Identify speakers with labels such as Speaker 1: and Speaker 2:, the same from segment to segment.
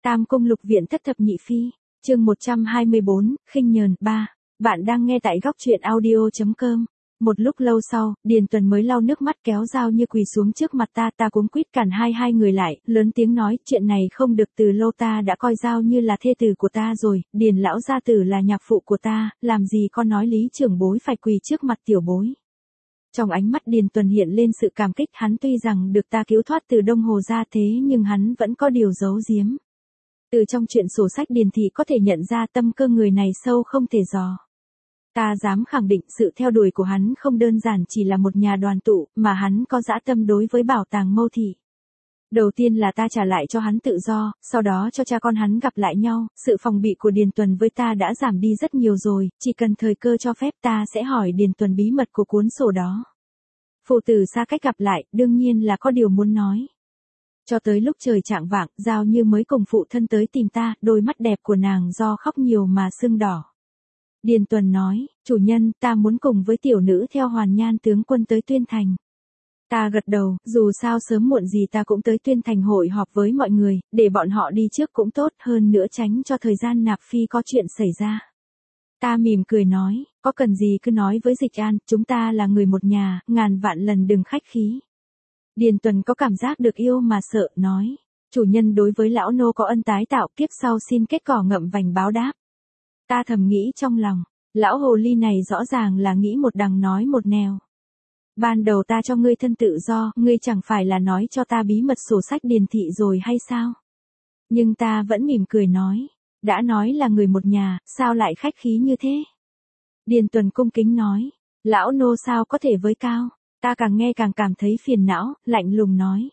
Speaker 1: Tam cung lục viện thất thập nhị phi, chương 124, khinh nhờn 3. Bạn đang nghe tại góc truyện audio.com. Một lúc lâu sau, Điền Tuần mới lau nước mắt kéo Giao Như quỳ xuống trước mặt ta cuống quýt cản hai người lại, lớn tiếng nói, chuyện này không được, từ lâu ta đã coi Giao Như là thê tử của ta rồi, Điền lão gia tử là nhạc phụ của ta, làm gì con nói lý trưởng bối phải quỳ trước mặt tiểu bối. Trong ánh mắt Điền Tuần hiện lên sự cảm kích, hắn tuy rằng được ta cứu thoát từ Đông Hồ ra thế nhưng hắn vẫn có điều giấu giếm. Từ trong chuyện sổ sách Điền thị có thể nhận ra tâm cơ người này sâu không thể dò. Ta dám khẳng định sự theo đuổi của hắn không đơn giản chỉ là một nhà đoàn tụ, mà hắn có dã tâm đối với bảo tàng Mâu Thị. Đầu tiên là ta trả lại cho hắn tự do, sau đó cho cha con hắn gặp lại nhau, sự phòng bị của Điền Tuần với ta đã giảm đi rất nhiều rồi, chỉ cần thời cơ cho phép ta sẽ hỏi Điền Tuần bí mật của cuốn sổ đó. Phụ tử xa cách gặp lại, đương nhiên là có điều muốn nói. Cho tới lúc trời chạng vạng, Giao Như mới cùng phụ thân tới tìm ta, đôi mắt đẹp của nàng do khóc nhiều mà sưng đỏ. Điền Tuần nói, chủ nhân, ta muốn cùng với tiểu nữ theo Hoàn Nhan tướng quân tới Tuyên Thành. Ta gật đầu, dù sao sớm muộn gì ta cũng tới Tuyên Thành hội họp với mọi người, để bọn họ đi trước cũng tốt, hơn nữa tránh cho thời gian nạp phi có chuyện xảy ra. Ta mỉm cười nói, có cần gì cứ nói với Dịch An, chúng ta là người một nhà, ngàn vạn lần đừng khách khí. Điền Tuần có cảm giác được yêu mà sợ, nói, chủ nhân đối với lão nô có ân tái tạo, kiếp sau xin kết cỏ ngậm vành báo đáp. Ta thầm nghĩ trong lòng, lão hồ ly này rõ ràng là nghĩ một đằng nói một nẻo. Ban đầu ta cho ngươi thân tự do, ngươi chẳng phải là nói cho ta bí mật sổ sách Điền thị rồi hay sao? Nhưng ta vẫn mỉm cười nói, đã nói là người một nhà, sao lại khách khí như thế? Điền Tuần cung kính nói, lão nô sao có thể với cao? Ta càng nghe càng cảm thấy phiền não, lạnh lùng nói.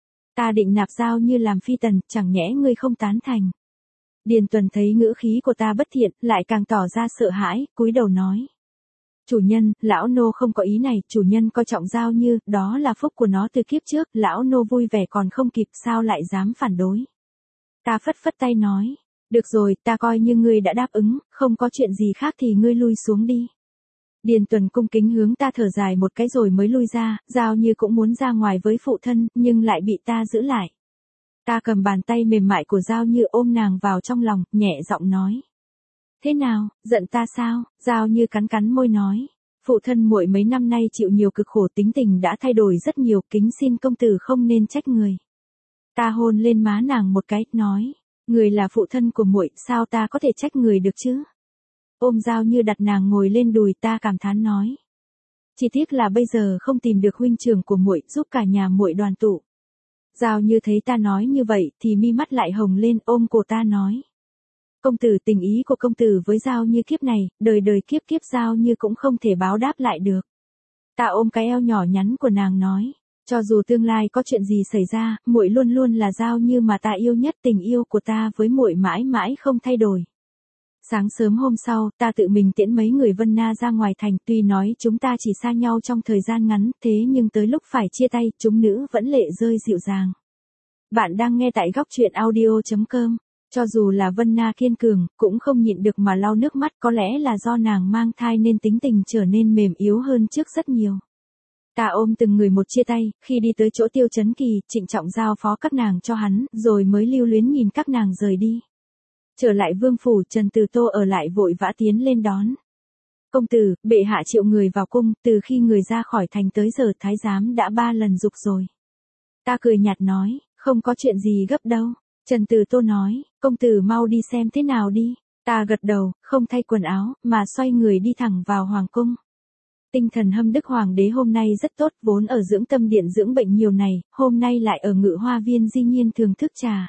Speaker 1: Ta định nạp Giao Như làm phi tần, chẳng nhẽ ngươi không tán thành. Điền Tuần thấy ngữ khí của ta bất thiện, lại càng tỏ ra sợ hãi, cúi đầu nói. Chủ nhân, lão nô không có ý này, chủ nhân coi trọng Giao Như, đó là phúc của nó từ kiếp trước, lão nô vui vẻ còn không kịp, sao lại dám phản đối. Ta phất phất tay nói, được rồi, ta coi như ngươi đã đáp ứng, không có chuyện gì khác thì ngươi lui xuống đi. Điền Tuần cung kính hướng ta thở dài một cái rồi mới lui ra, Giao Như cũng muốn ra ngoài với phụ thân, nhưng lại bị ta giữ lại. Ta cầm bàn tay mềm mại của Giao Như ôm nàng vào trong lòng, nhẹ giọng nói. Thế nào, giận ta sao? Giao Như cắn cắn môi nói. Phụ thân muội mấy năm nay chịu nhiều cực khổ, tính tình đã thay đổi rất nhiều, kính xin công tử không nên trách người. Ta hôn lên má nàng một cái, nói. Người là phụ thân của muội, sao ta có thể trách người được chứ? Ôm Giao Như đặt nàng ngồi lên đùi, ta cảm thán nói. Chỉ tiếc là bây giờ không tìm được huynh trưởng của muội giúp cả nhà muội đoàn tụ. Giao Như thấy ta nói như vậy thì mi mắt lại hồng lên, ôm cổ ta nói. Công tử, tình ý của công tử với Giao Như kiếp này, đời đời kiếp kiếp Giao Như cũng không thể báo đáp lại được. Ta ôm cái eo nhỏ nhắn của nàng nói, cho dù tương lai có chuyện gì xảy ra, muội luôn luôn là Giao Như mà ta yêu nhất, tình yêu của ta với muội mãi mãi không thay đổi. Sáng sớm hôm sau, ta tự mình tiễn mấy người Vân Na ra ngoài thành, tuy nói chúng ta chỉ xa nhau trong thời gian ngắn, thế nhưng tới lúc phải chia tay, chúng nữ vẫn lệ rơi dịu dàng. Bạn đang nghe tại góc truyện audio.com. Cho dù là Vân Na kiên cường, cũng không nhịn được mà lau nước mắt, có lẽ là do nàng mang thai nên tính tình trở nên mềm yếu hơn trước rất nhiều. Ta ôm từng người một chia tay, khi đi tới chỗ Tiêu Chấn Kỳ, trịnh trọng giao phó các nàng cho hắn, rồi mới lưu luyến nhìn các nàng rời đi. Trở lại vương phủ, Trần Từ Tô ở lại vội vã tiến lên đón. Công tử, bệ hạ triệu người vào cung, từ khi người ra khỏi thành tới giờ thái giám đã 3 lần giục rồi. Ta cười nhạt nói, không có chuyện gì gấp đâu. Trần Từ Tô nói, công tử mau đi xem thế nào đi. Ta gật đầu, không thay quần áo, mà xoay người đi thẳng vào hoàng cung. Tinh thần Hâm Đức Hoàng đế hôm nay rất tốt, vốn ở dưỡng tâm điện dưỡng bệnh nhiều ngày, hôm nay lại ở Ngự Hoa Viên di nhiên thưởng thức trà.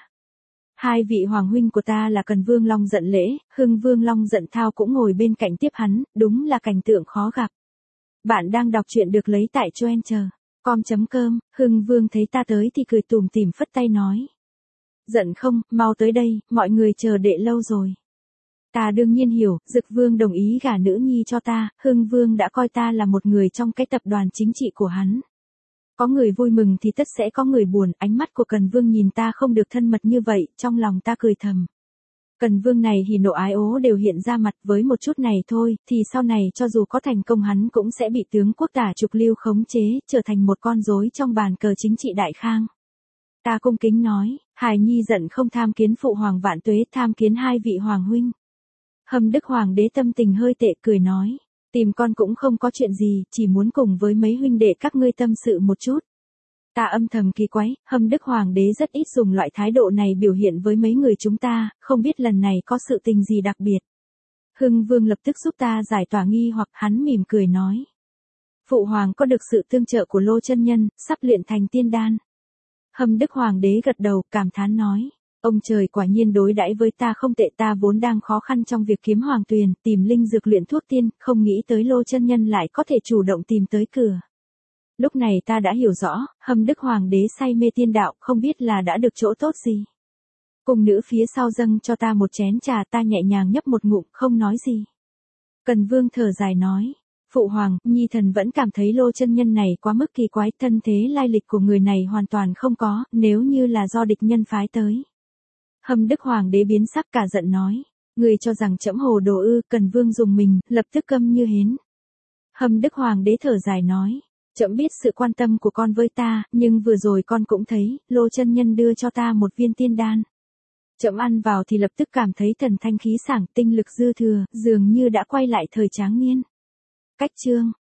Speaker 1: Hai vị hoàng huynh của ta là Cần Vương Long Giận Lễ, Hưng Vương Long Giận Thao cũng ngồi bên cạnh tiếp hắn, đúng là cảnh tượng khó gặp. Bạn đang đọc truyện được lấy tại choencher.com, Hưng Vương thấy ta tới thì cười tủm tỉm phất tay nói. Giận không, mau tới đây, mọi người chờ đệ lâu rồi. Ta đương nhiên hiểu, Dực Vương đồng ý gả nữ nhi cho ta, Hưng Vương đã coi ta là một người trong cái tập đoàn chính trị của hắn. Có người vui mừng thì tất sẽ có người buồn, ánh mắt của Cần Vương nhìn ta không được thân mật như vậy, trong lòng ta cười thầm. Cần Vương này hỉ nộ ái ố đều hiện ra mặt, với một chút này thôi, thì sau này cho dù có thành công hắn cũng sẽ bị tướng quốc Tả Trục Lưu khống chế, trở thành một con rối trong bàn cờ chính trị Đại Khang. Ta cung kính nói, hài nhi giận không tham kiến phụ hoàng vạn tuế, tham kiến hai vị hoàng huynh. Hâm Đức Hoàng đế tâm tình hơi tệ cười nói, tìm con cũng không có chuyện gì, chỉ muốn cùng với mấy huynh đệ các ngươi tâm sự một chút. Ta âm thầm kỳ quái, Hâm Đức Hoàng đế rất ít dùng loại thái độ này biểu hiện với mấy người chúng ta, không biết lần này có sự tình gì đặc biệt. Hưng Vương lập tức giúp ta giải tỏa nghi hoặc, hắn mỉm cười nói. Phụ hoàng có được sự tương trợ của Lô chân nhân, sắp luyện thành tiên đan. Hâm Đức Hoàng đế gật đầu, cảm thán nói. Ông trời quả nhiên đối đãi với ta không tệ, ta vốn đang khó khăn trong việc kiếm hoàng tuyền, tìm linh dược luyện thuốc tiên, không nghĩ tới Lô chân nhân lại có thể chủ động tìm tới cửa. Lúc này ta đã hiểu rõ, Hâm Đức Hoàng đế say mê tiên đạo, không biết là đã được chỗ tốt gì. Cung nữ phía sau dâng cho ta một chén trà, ta nhẹ nhàng nhấp một ngụm, không nói gì. Cần Vương thở dài nói. Phụ hoàng, nhi thần vẫn cảm thấy Lô chân nhân này quá mức kỳ quái, thân thế lai lịch của người này hoàn toàn không có, nếu như là do địch nhân phái tới. Hâm Đức Hoàng đế biến sắc cả giận nói, người cho rằng trẫm hồ đồ ư? Cần Vương dùng mình, lập tức câm như hến. Hâm Đức Hoàng đế thở dài nói, trẫm biết sự quan tâm của con với ta, nhưng vừa rồi con cũng thấy, Lô chân nhân đưa cho ta một viên tiên đan. Trẫm ăn vào thì lập tức cảm thấy thần thanh khí sảng, tinh lực dư thừa, dường như đã quay lại thời tráng niên. Cách chương